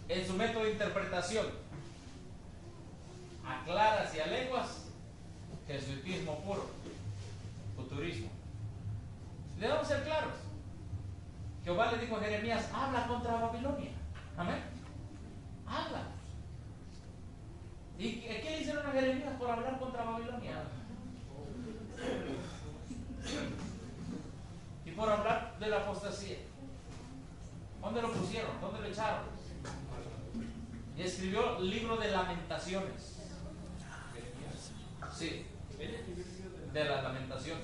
en su método de interpretación, a claras y a lenguas, jesuitismo puro, futurismo. Debemos ser claros. Jehová le dijo a Jeremías: habla contra Babilonia. Amén. Habla. ¿Y qué le hicieron a Jeremías por hablar contra Babilonia? Y por hablar de la apostasía. ¿Dónde lo pusieron? ¿Dónde lo echaron? Y escribió el libro de Lamentaciones. Sí, de las Lamentaciones.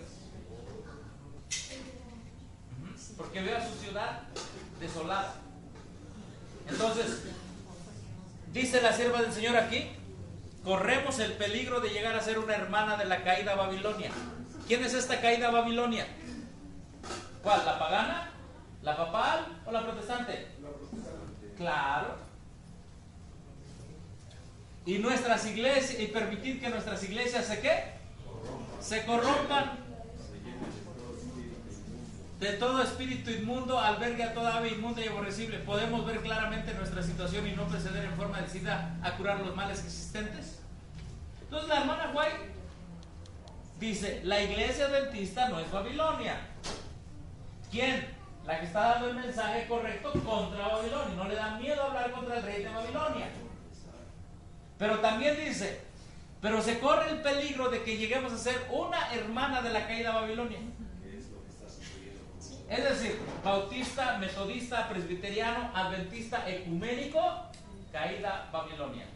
Porque veo a su ciudad desolada. Entonces, dice la sierva del Señor aquí: corremos el peligro de llegar a ser una hermana de la caída Babilonia. ¿Quién es esta caída Babilonia? ¿Cuál? ¿La pagana? ¿La papal o la protestante? La protestante. Claro. Y nuestras iglesias, y permitir que nuestras iglesias se ¿qué? Se corrompan. De todo espíritu inmundo, albergue a toda ave inmunda y aborrecible. Podemos ver claramente nuestra situación y no proceder en forma decidida a curar los males existentes. Entonces la hermana White dice: la iglesia adventista no es Babilonia. ¿Quién? La que está dando el mensaje correcto contra Babilonia. No le da miedo hablar contra el rey de Babilonia. Pero también dice: pero se corre el peligro de que lleguemos a ser una hermana de la caída Babilonia. Es decir, bautista, metodista, presbiteriano, adventista, ecuménico, caída Babilonia.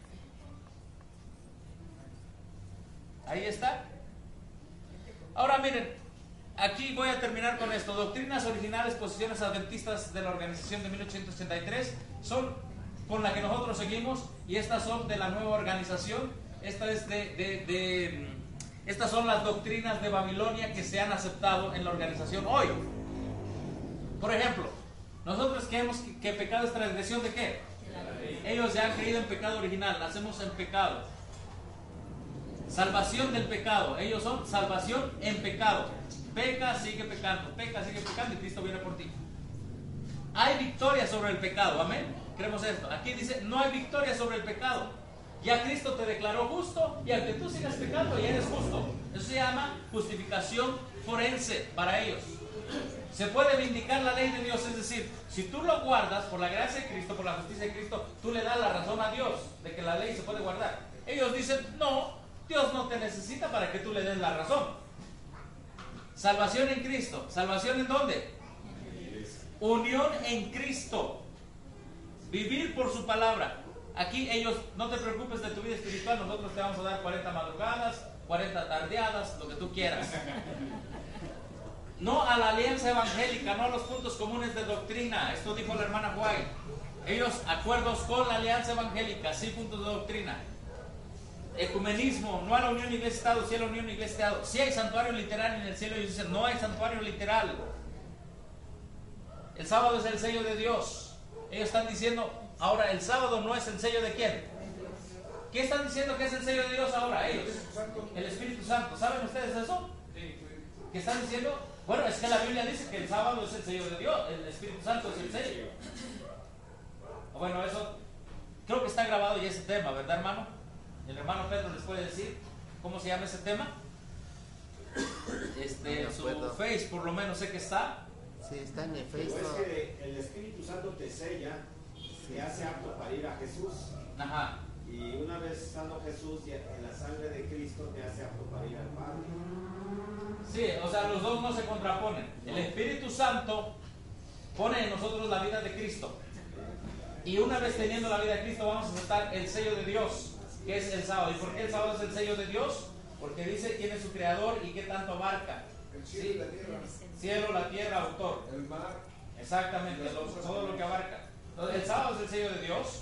Ahí está. Ahora miren, aquí voy a terminar con esto. Doctrinas originales, posiciones adventistas de la organización de 1883 son con la que nosotros seguimos, y estas son de la nueva organización. Esta es estas son las doctrinas de Babilonia que se han aceptado en la organización hoy. Por ejemplo, nosotros creemos que pecado es transgresión de ¿qué? Ellos ya han creído en pecado original, nacemos en pecado. Salvación del pecado, ellos son salvación en pecado. Peca, sigue pecando y Cristo viene por ti. Hay victoria sobre el pecado, amén. Creemos esto. Aquí dice: no hay victoria sobre el pecado. Ya Cristo te declaró justo, y aunque tú sigas pecando, ya eres justo. Eso se llama justificación forense para ellos. Se puede vindicar la ley de Dios, es decir, si tú lo guardas por la gracia de Cristo, por la justicia de Cristo, tú le das la razón a Dios de que la ley se puede guardar. Ellos dicen: no, Dios no te necesita para que tú le des la razón. Salvación en Cristo. ¿Salvación en dónde? Unión en Cristo. Vivir por su palabra. Aquí ellos: no te preocupes de tu vida espiritual, nosotros te vamos a dar 40 madrugadas, 40 tardeadas, lo que tú quieras. No a la alianza evangélica, no a los puntos comunes de doctrina. Esto dijo la hermana White. Ellos: acuerdos con la alianza evangélica, sí puntos de doctrina. Ecumenismo, no a la unión iglesia-estado, sí a la unión iglesia-estado. Sí hay santuario literal en el cielo. Ellos dicen: no hay santuario literal. El sábado es el sello de Dios. Ellos están diciendo: ahora el sábado no es el sello de ¿quién? ¿Qué están diciendo que es el sello de Dios ahora? Ellos: el Espíritu Santo. ¿Saben ustedes eso? ¿Qué están diciendo? Bueno, es que la Biblia dice que el sábado es el sello de Dios, el Espíritu Santo es el sello. Bueno, eso creo que está grabado ya ese tema, ¿verdad, hermano? El hermano Pedro les puede decir cómo se llama ese tema. En su Face, por lo menos sé que está. Sí, está en el Face. Pues es que el Espíritu Santo te sella, te hace apto para ir a Jesús. Ajá. Y una vez estando Jesús y en la sangre de Cristo, te hace apto para ir al Padre. Sí, o sea, los dos no se contraponen. El Espíritu Santo pone en nosotros la vida de Cristo. Y una vez teniendo la vida de Cristo, vamos a aceptar el sello de Dios, que es el sábado. ¿Y por qué el sábado es el sello de Dios? Porque dice quién es su creador y qué tanto abarca. El cielo y la tierra. Cielo, la tierra, autor. El mar. Exactamente, todo lo que abarca. Entonces, el sábado es el sello de Dios.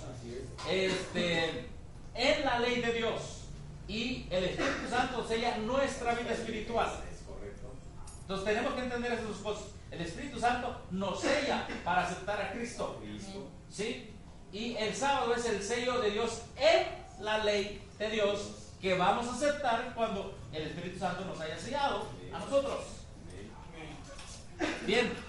En la ley de Dios. Y el Espíritu Santo sella nuestra vida espiritual. Entonces tenemos que entender esas dos cosas. El Espíritu Santo nos sella para aceptar a Cristo. ¿Sí? Y el sábado es el sello de Dios en la ley de Dios, que vamos a aceptar cuando el Espíritu Santo nos haya sellado a nosotros. Bien.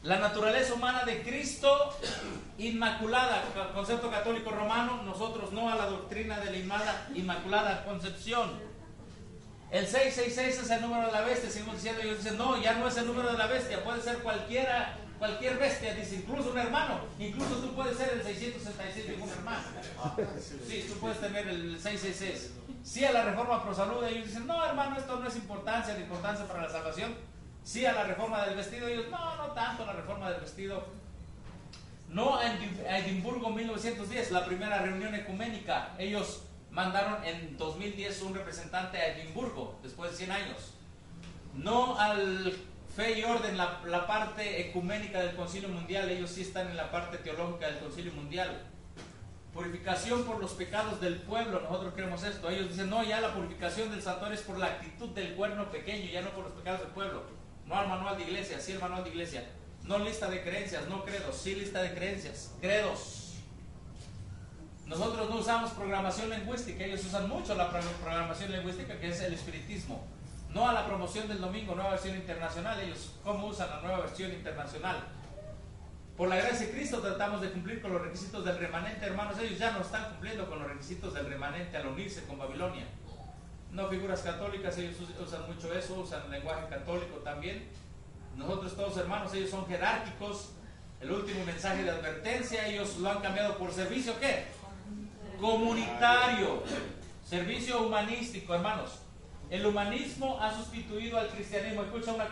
La naturaleza humana de Cristo inmaculada, concepto católico romano, nosotros no a la doctrina de la inmaculada concepción. El 666 es el número de la bestia, seguimos diciendo, ellos dicen, no, ya no es el número de la bestia, puede ser cualquier bestia, dice, incluso un hermano, incluso tú puedes ser el 666 de un hermano. Sí, tú puedes tener el 666. Sí a la reforma pro salud, ellos dicen, no hermano, esto no es importancia para la salvación. Sí a la reforma del vestido, ellos, no tanto la reforma del vestido. No a Edimburgo 1910, la primera reunión ecuménica, ellos mandaron en 2010 un representante a Edimburgo, después de 100 años. No al fe y orden, la parte ecuménica del Concilio Mundial, ellos sí están en la parte teológica del Concilio Mundial. Purificación por los pecados del pueblo, nosotros creemos esto. Ellos dicen, no, ya la purificación del santuario es por la actitud del cuerno pequeño, ya no por los pecados del pueblo. No al manual de iglesia, sí el manual de iglesia. No lista de creencias, no credos, sí lista de creencias, credos. Nosotros no usamos programación lingüística, ellos usan mucho la programación lingüística, que es el espiritismo. No a la promoción del domingo, nueva versión internacional, ellos cómo usan la nueva versión internacional. Por la gracia de Cristo tratamos de cumplir con los requisitos del remanente, hermanos. Ellos ya no están cumpliendo con los requisitos del remanente al unirse con Babilonia. No figuras católicas, ellos usan mucho eso, usan lenguaje católico también. Nosotros todos hermanos, ellos son jerárquicos. El último mensaje de advertencia, ellos lo han cambiado por servicio, ¿qué? Comunitario. Servicio humanístico, hermanos. El humanismo ha sustituido al cristianismo. Escucha una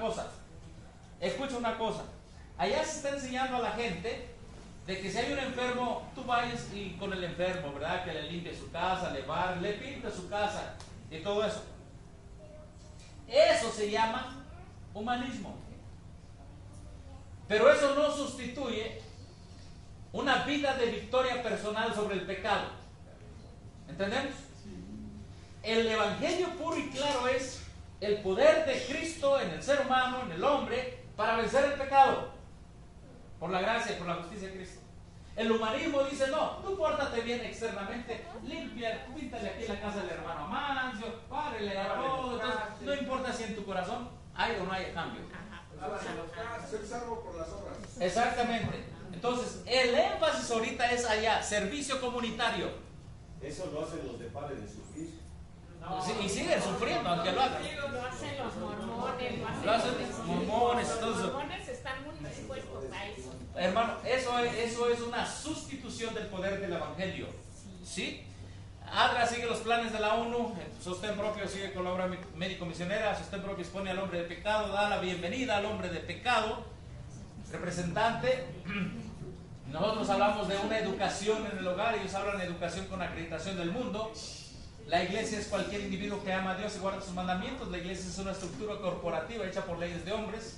cosa. Allá se está enseñando a la gente de que si hay un enfermo, tú vayas y con el enfermo, ¿verdad? Que le limpie su casa, le pinte su casa y todo eso. Eso se llama humanismo. Pero eso no sustituye una vida de victoria personal sobre el pecado. ¿Entendemos? El evangelio puro y claro es el poder de Cristo en el ser humano, en el hombre, para vencer el pecado. Por la gracia y por la justicia de Cristo. El humanismo dice, no, tú pórtate bien externamente, limpia, píntale aquí la casa del hermano Amancio, párele a todo, no importa si en tu corazón hay o no hay cambio. Ser salvo por las obras. Exactamente. Entonces, el énfasis ahorita es allá, servicio comunitario. Eso lo hacen los de pare de sufrir. Sí, y siguen sufriendo, aunque lo hagan. Lo hacen los mormones, Lo hacen los mormones, los todo eso. mormones están muy dispuestos a eso. Hermano, eso es una sustitución del poder del evangelio. ¿Sí? ADRA sigue los planes de la ONU, sostén propio sigue con la obra médico-misionera, sostén propio expone al hombre de pecado, da la bienvenida al hombre de pecado, representante. Nosotros hablamos de una educación en el hogar, ellos hablan de educación con acreditación del mundo. La iglesia es cualquier individuo que ama a Dios y guarda sus mandamientos. La iglesia es una estructura corporativa hecha por leyes de hombres.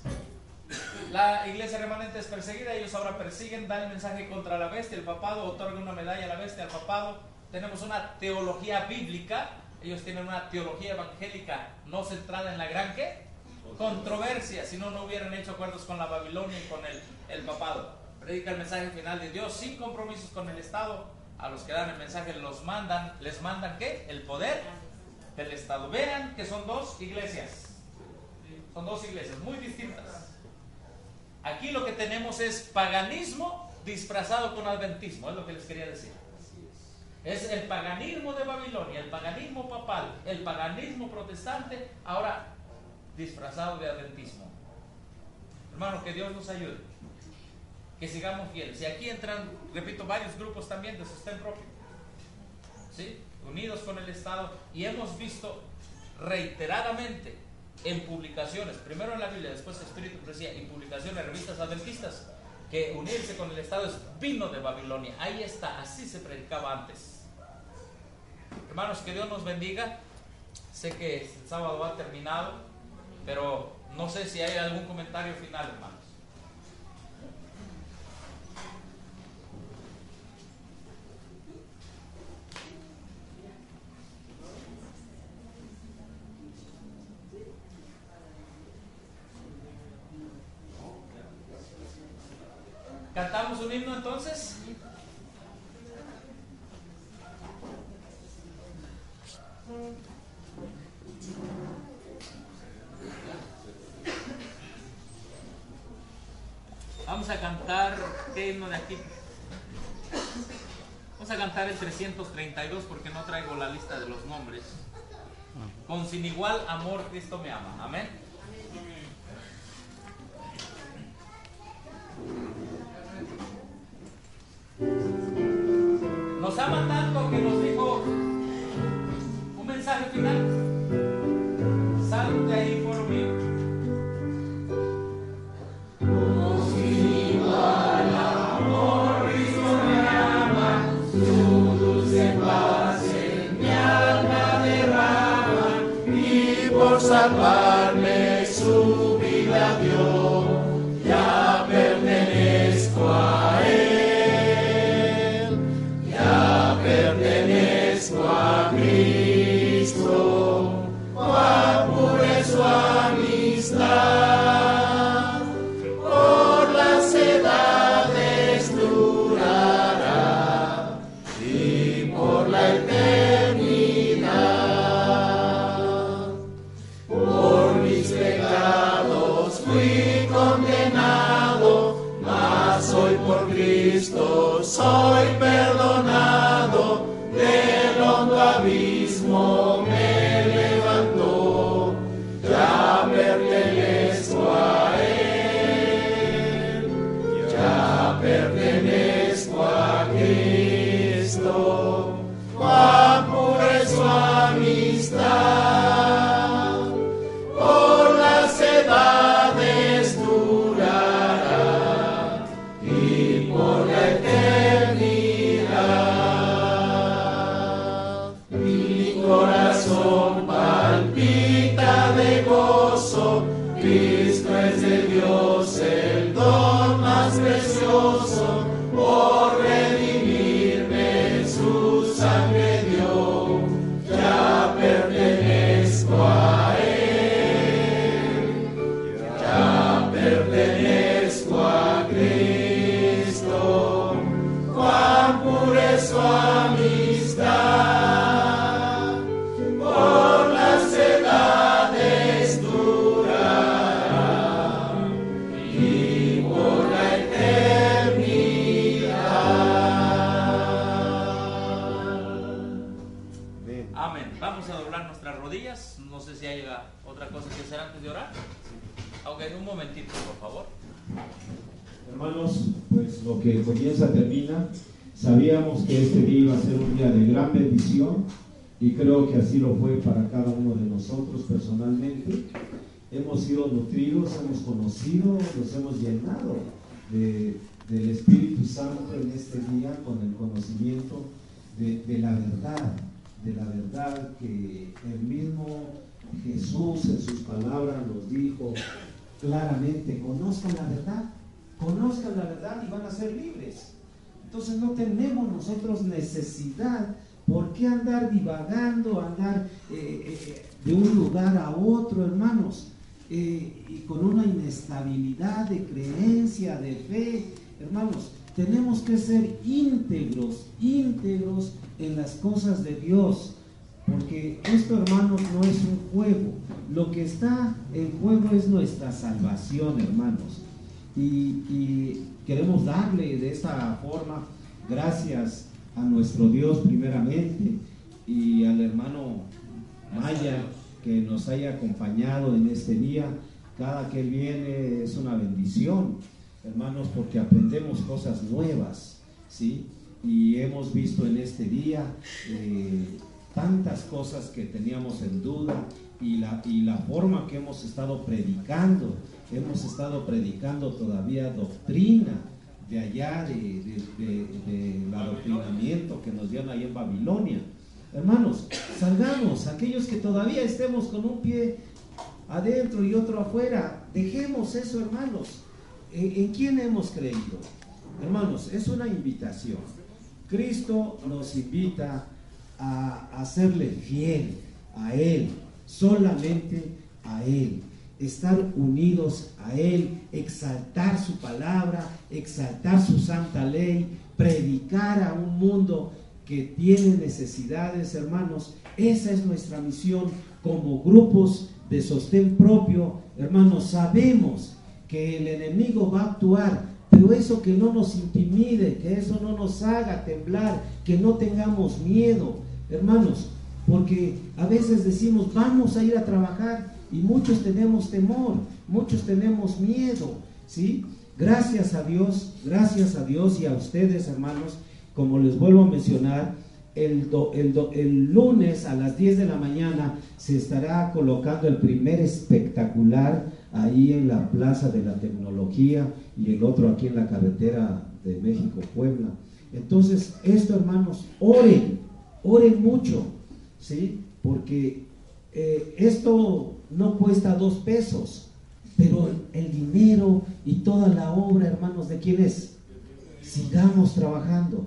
La iglesia remanente es perseguida, ellos ahora persiguen, dan el mensaje contra la bestia, el papado, otorgan una medalla a la bestia, al papado. Tenemos una teología bíblica, ellos tienen una teología evangélica no centrada en la gran ¿qué? Controversia, si no, no hubieran hecho acuerdos con la Babilonia y con el papado. Predica el mensaje final de Dios sin compromisos con el Estado. A los que dan el mensaje les mandan ¿qué? El poder del Estado. Vean que son dos iglesias muy distintas. Aquí lo que tenemos es paganismo disfrazado con adventismo, es lo que les quería decir. Es el paganismo de Babilonia, el paganismo papal, el paganismo protestante, ahora disfrazado de adventismo. Hermano, que Dios nos ayude, que sigamos fieles. Y aquí entran, repito, varios grupos también de sostén propio, ¿sí? Unidos con el Estado, y hemos visto reiteradamente en publicaciones, primero en la Biblia, después Espíritu Profecía, y publicaciones, revistas adventistas, que unirse con el Estado es vino de Babilonia. Ahí está, así se predicaba antes. Hermanos, que Dios nos bendiga. Sé que el sábado ha terminado, pero no sé si hay algún comentario final, hermanos. ¿Cantamos un himno entonces? Vamos a cantar, ¿qué himno de aquí? Vamos a cantar el 332 porque no traigo la lista de los nombres. Con sin igual amor Cristo me ama. Amén. Nos ama tanto que nos dijo un mensaje final. Salud de ahí por mí. Por salvarme su vida dio, ya pertenezco a Él, ya pertenezco a Cristo, cuán pura es su amistad, por las edades durará y por la eternidad. Fui condenado, mas hoy por Cristo soy perdonado. Del hondo abismo me levantó, ya pertenezco a Él, ya pertenezco a Cristo. Cuán pura es su amistad, por las edades durará y por la eternidad. Mi corazón palpita de gozo, Cristo es de Dios el don más precioso, por redimirme su sangre dio, ya pertenezco a Él, ya pertenezco a Cristo. Cuán pura es su amistad, por las edades durará y por la eternidad. Amén. Vamos a doblar nuestras rodillas. No sé si hay otra cosa que hacer antes de orar. Aunque un momentito, por favor. Hermanos, pues lo que comienza termina. Sabíamos que este día iba a ser un día de gran bendición y creo que así lo fue para cada uno de nosotros personalmente. Hemos sido nutridos, hemos conocido, nos hemos llenado del Espíritu Santo en este día con el conocimiento de la verdad que el mismo Jesús en sus palabras nos dijo claramente: conozcan la verdad y van a ser libres. Entonces no tenemos nosotros necesidad por qué andar divagando, andar de un lugar a otro, hermanos, y con una inestabilidad de creencia, de fe. Hermanos, tenemos que ser íntegros en las cosas de Dios, porque esto, hermanos, no es un juego. Lo que está en juego es nuestra salvación, hermanos, y queremos darle de esta forma gracias a nuestro Dios primeramente, y al hermano Maya que nos haya acompañado en este día. Cada que él viene es una bendición, hermanos, porque aprendemos cosas nuevas, ¿sí? Y hemos visto en este día tantas cosas que teníamos en duda, y la forma que hemos estado predicando todavía doctrina de allá, del adoctrinamiento que nos dieron ahí en Babilonia. Hermanos, salgamos, aquellos que todavía estemos con un pie adentro y otro afuera, dejemos eso, hermanos. ¿En quién hemos creído? Hermanos, es una invitación. Cristo nos invita a serle fiel a Él, solamente a Él, estar unidos a Él, exaltar su palabra, exaltar su santa ley, predicar a un mundo que tiene necesidades, hermanos. Esa es nuestra misión como grupos de sostén propio. Hermanos, sabemos que el enemigo va a actuar pero eso que no nos intimide, que eso no nos haga temblar, que no tengamos miedo, hermanos, porque a veces decimos, vamos a ir a trabajar, y muchos tenemos temor, muchos tenemos miedo, ¿sí? Gracias a Dios y a ustedes, hermanos, como les vuelvo a mencionar, el lunes a las 10 de la mañana se estará colocando el primer espectacular ahí en la Plaza de la Tecnología y el otro aquí en la carretera de México-Puebla. Entonces, esto, hermanos, oren mucho, ¿sí? Porque esto no cuesta 2 pesos, pero el dinero y toda la obra, hermanos, ¿de quién es? Sigamos trabajando,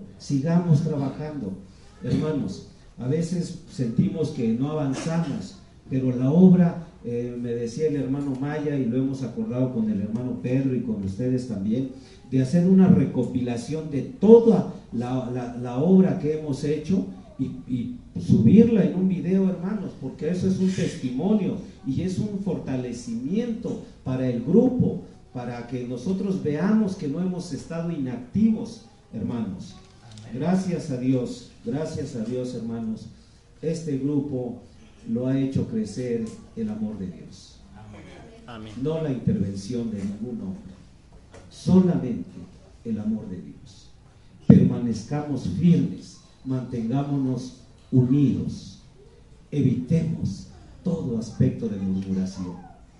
hermanos. A veces sentimos que no avanzamos, pero la obra, me decía el hermano Maya, y lo hemos acordado con el hermano Pedro y con ustedes también, de hacer una recopilación de toda la obra que hemos hecho y subirla en un video, hermanos, porque eso es un testimonio y es un fortalecimiento para el grupo, para que nosotros veamos que no hemos estado inactivos, hermanos. Gracias a Dios, hermanos, este grupo lo ha hecho crecer el amor de Dios. Amén. No la intervención de ningún hombre, solamente el amor de Dios. Permanezcamos firmes, mantengámonos unidos, evitemos todo aspecto de murmuración.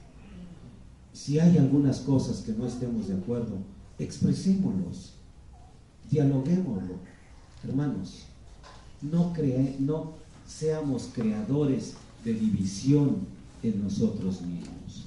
Si hay algunas cosas que no estemos de acuerdo, expresémoslos, dialoguémoslo, hermanos. No seamos creadores de división en nosotros mismos.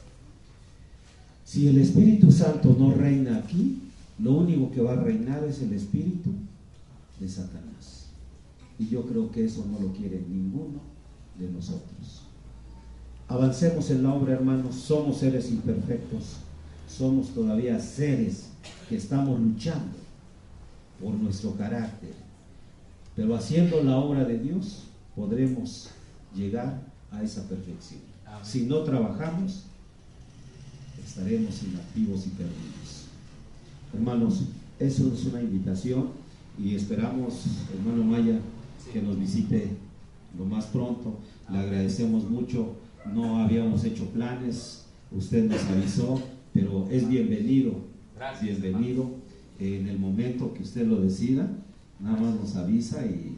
Si el Espíritu Santo no reina aquí, lo único que va a reinar es el espíritu de Satanás. Y yo creo que eso no lo quiere ninguno de nosotros. Avancemos en la obra, hermanos. Somos seres imperfectos, somos todavía seres que estamos luchando por nuestro carácter, pero haciendo la obra de Dios podremos llegar a esa perfección. Amén. Si no trabajamos, estaremos inactivos y perdidos. Hermanos, eso es una invitación y esperamos, hermano Maya, que nos visite lo más pronto. Le agradecemos mucho. No habíamos hecho planes, usted nos avisó, pero es bienvenido. Gracias, bienvenido. En el momento que usted lo decida, nada más nos avisa y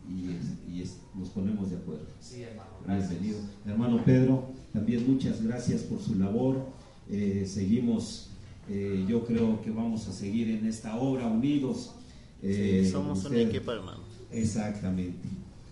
nos ponemos de acuerdo. Sí, hermano. Gracias. Bienvenido. Hermano Pedro, también muchas gracias por su labor. Seguimos, yo creo que vamos a seguir en esta obra unidos. Sí, somos un equipo, hermano. Exactamente.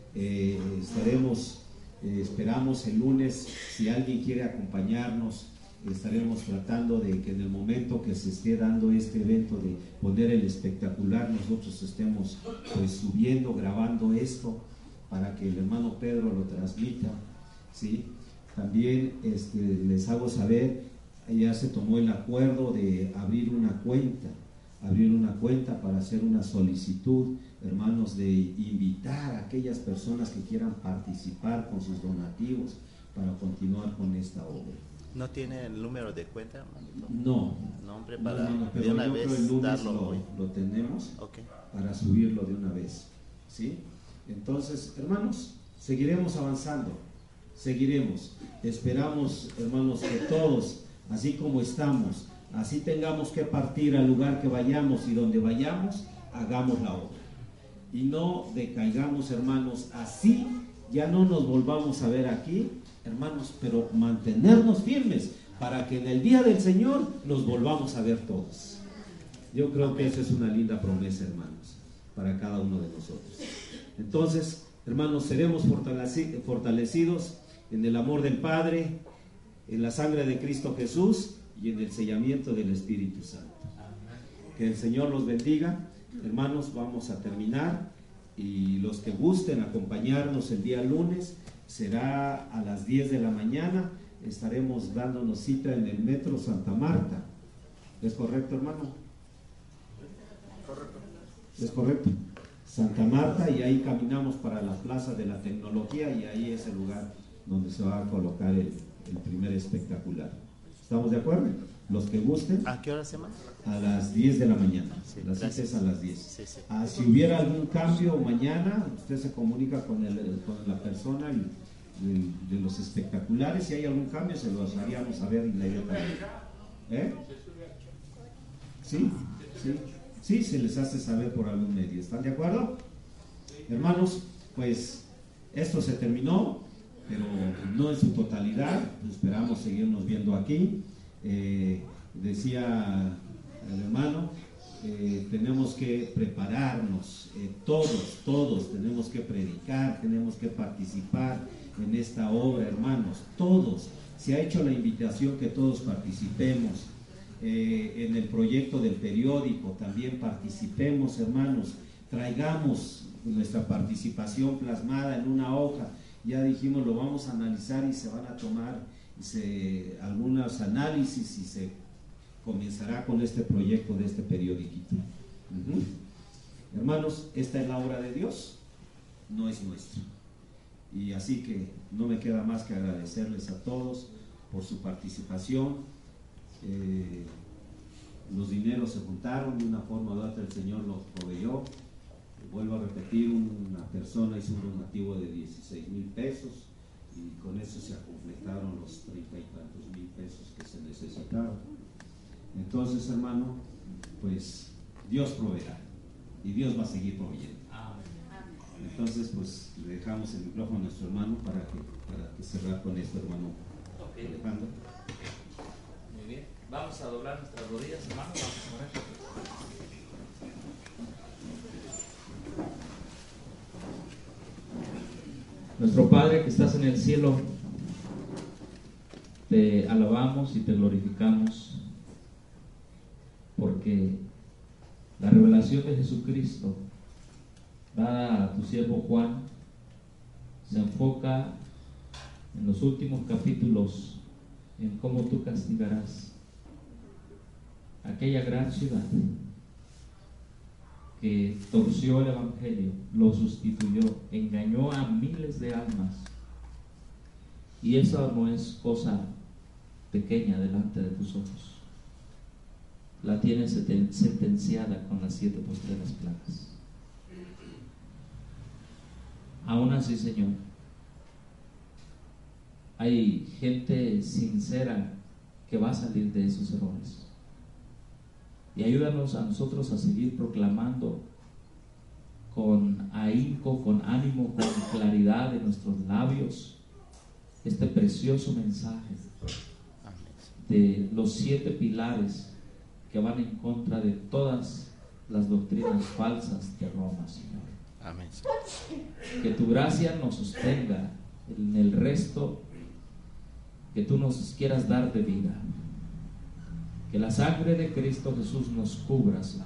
Esperamos el lunes, si alguien quiere acompañarnos, estaremos tratando de que en el momento que se esté dando este evento de poner el espectacular, nosotros estemos pues subiendo, grabando esto para que el hermano Pedro lo transmita, ¿sí? También les hago saber, ya se tomó el acuerdo de abrir una cuenta para hacer una solicitud, hermanos, de invitar a aquellas personas que quieran participar con sus donativos para continuar con esta obra. ¿No tiene el número de cuenta, hermanito? No. Nombre para pero de una yo vez creo el lunes darlo hoy. lo tenemos, Okay. para subirlo de una vez, ¿sí? Entonces, hermanos, seguiremos avanzando, seguiremos. Esperamos, hermanos, que todos, así como estamos, así tengamos que partir al lugar que vayamos y donde vayamos, hagamos la obra. Y no decaigamos, hermanos, así ya no nos volvamos a ver aquí, hermanos, pero mantenernos firmes para que en el día del Señor nos volvamos a ver todos. Yo creo que esa es una linda promesa, hermanos, para cada uno de nosotros. Entonces, hermanos, seremos fortalecidos en el amor del Padre, en la sangre de Cristo Jesús y en el sellamiento del Espíritu Santo. Que el Señor los bendiga. Hermanos, vamos a terminar y los que gusten acompañarnos el día lunes será a las 10 de la mañana. Estaremos dándonos cita en el Metro Santa Marta. ¿Es correcto, hermano? Correcto. ¿Es correcto? Santa Marta, y ahí caminamos para la Plaza de la Tecnología y ahí es el lugar donde se va a colocar el primer espectacular. ¿Estamos de acuerdo? los que gusten. ¿A qué hora se llama? A las 10 de la mañana. Sí, La cita gracias. es a las 10. Sí, sí. Si hubiera algún cambio mañana, usted se comunica con la persona de los espectaculares. Si hay algún cambio, se los haríamos saber inmediatamente. Sí, se les hace saber por algún medio. ¿Están de acuerdo? Hermanos, pues esto se terminó, pero no en su totalidad. Esperamos seguirnos viendo aquí. Decía el hermano, tenemos que prepararnos, todos tenemos que predicar, tenemos que participar en esta obra, hermanos, todos. Se ha hecho la invitación que todos participemos. En el proyecto del periódico también participemos, hermanos, traigamos nuestra participación plasmada en una hoja. Ya dijimos, lo vamos a analizar y se van a tomar algunos análisis y se comenzará con este proyecto de este periodiquito. Hermanos, esta es la obra de Dios, no es nuestra. Y así que no me queda más que agradecerles a todos por su participación. Los dineros se juntaron, de una forma u otra el Señor los proveyó. Vuelvo a repetir, una persona hizo un donativo de 16,000 pesos y con eso se completaron los 30 y tantos mil pesos que se necesitaban. Entonces, hermano, pues Dios proveerá y Dios va a seguir proveyendo. Entonces, pues le dejamos el micrófono a nuestro hermano para que cerrar con esto, hermano. Alejandro. Muy bien, vamos a doblar nuestras rodillas, hermano. Vamos a orar. Nuestro Padre que estás en el cielo, te alabamos y te glorificamos porque la revelación de Jesucristo dada a tu siervo Juan se enfoca en los últimos capítulos en cómo tú castigarás aquella gran ciudad que torció el evangelio, lo sustituyó, engañó a miles de almas, y esa no es cosa pequeña delante de tus ojos. La tienes sentenciada con las 7 postreras plagas. Aún así, Señor, hay gente sincera que va a salir de esos errores. Y ayúdanos a nosotros a seguir proclamando con ahínco, con ánimo, con claridad en nuestros labios este precioso mensaje de los 7 pilares que van en contra de todas las doctrinas falsas de Roma, Señor. Amén. Que tu gracia nos sostenga en el resto que tú nos quieras dar de vida. Que la sangre de Cristo Jesús nos cubra, Señor.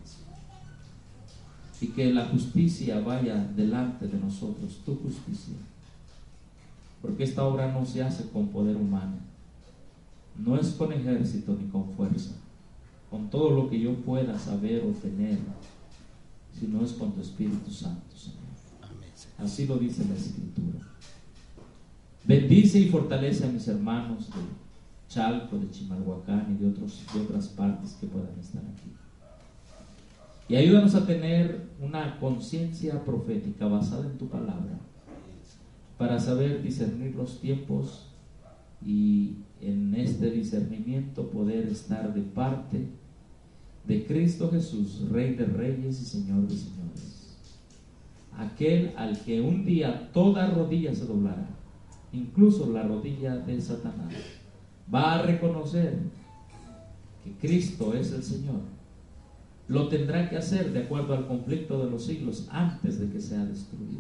Y que la justicia vaya delante de nosotros, tu justicia. Porque esta obra no se hace con poder humano. No es con ejército ni con fuerza, con todo lo que yo pueda saber o tener, sino es con tu Espíritu Santo, Señor. Así lo dice la Escritura. Bendice y fortalece a mis hermanos de Chalco, de Chimalhuacán y de otras partes que puedan estar aquí. Y ayúdanos a tener una conciencia profética basada en tu palabra, para saber discernir los tiempos y en este discernimiento poder estar de parte de Cristo Jesús, Rey de Reyes y Señor de Señores, aquel al que un día toda rodilla se doblará, incluso la rodilla de Satanás va a reconocer que Cristo es el Señor. Lo tendrá que hacer de acuerdo al conflicto de los siglos antes de que sea destruido.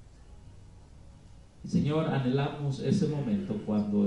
Y Señor, anhelamos ese momento cuando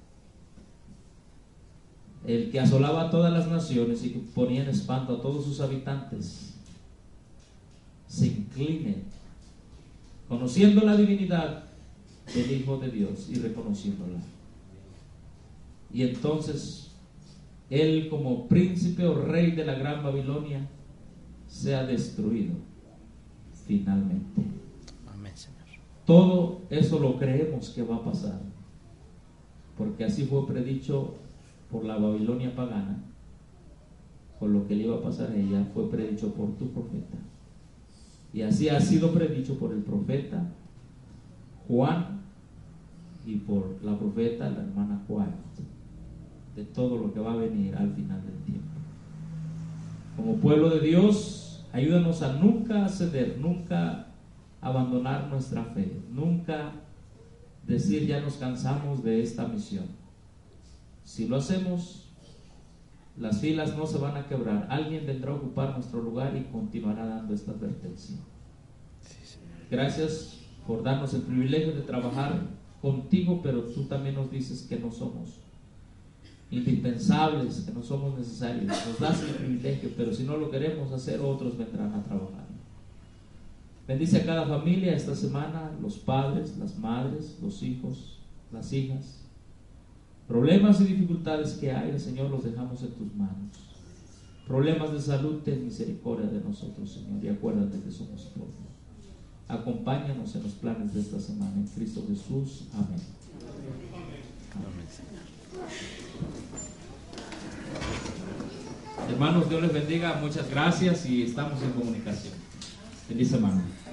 el que asolaba a todas las naciones y que ponía en espanto a todos sus habitantes se incline, conociendo la divinidad del Hijo de Dios y reconociéndola. Y entonces él, como príncipe o rey de la gran Babilonia, sea destruido finalmente. Amén, Señor. Todo eso lo creemos que va a pasar, porque así fue predicho por la Babilonia pagana, por lo que le iba a pasar a ella, fue predicho por tu profeta. Y así ha sido predicho por el profeta Juan y por la profeta, la hermana White, de todo lo que va a venir al final del tiempo. Como pueblo de Dios, ayúdanos a nunca ceder, nunca abandonar nuestra fe, nunca decir ya nos cansamos de esta misión. Si lo hacemos, las filas no se van a quebrar, alguien vendrá a ocupar nuestro lugar y continuará dando esta advertencia. Gracias por darnos el privilegio de trabajar contigo, pero tú también nos dices que no somos indispensables, que no somos necesarios. Nos das el privilegio, pero si no lo queremos hacer, otros vendrán a trabajar. Bendice a cada familia esta semana, los padres, las madres, los hijos, las hijas. Problemas y dificultades que hay, Señor, los dejamos en tus manos. Problemas de salud, ten misericordia de nosotros, Señor, y acuérdate que somos pobres. Acompáñanos en los planes de esta semana, en Cristo Jesús. Amén. Amén, Señor. Hermanos, Dios les bendiga, muchas gracias y estamos en comunicación. Feliz semana.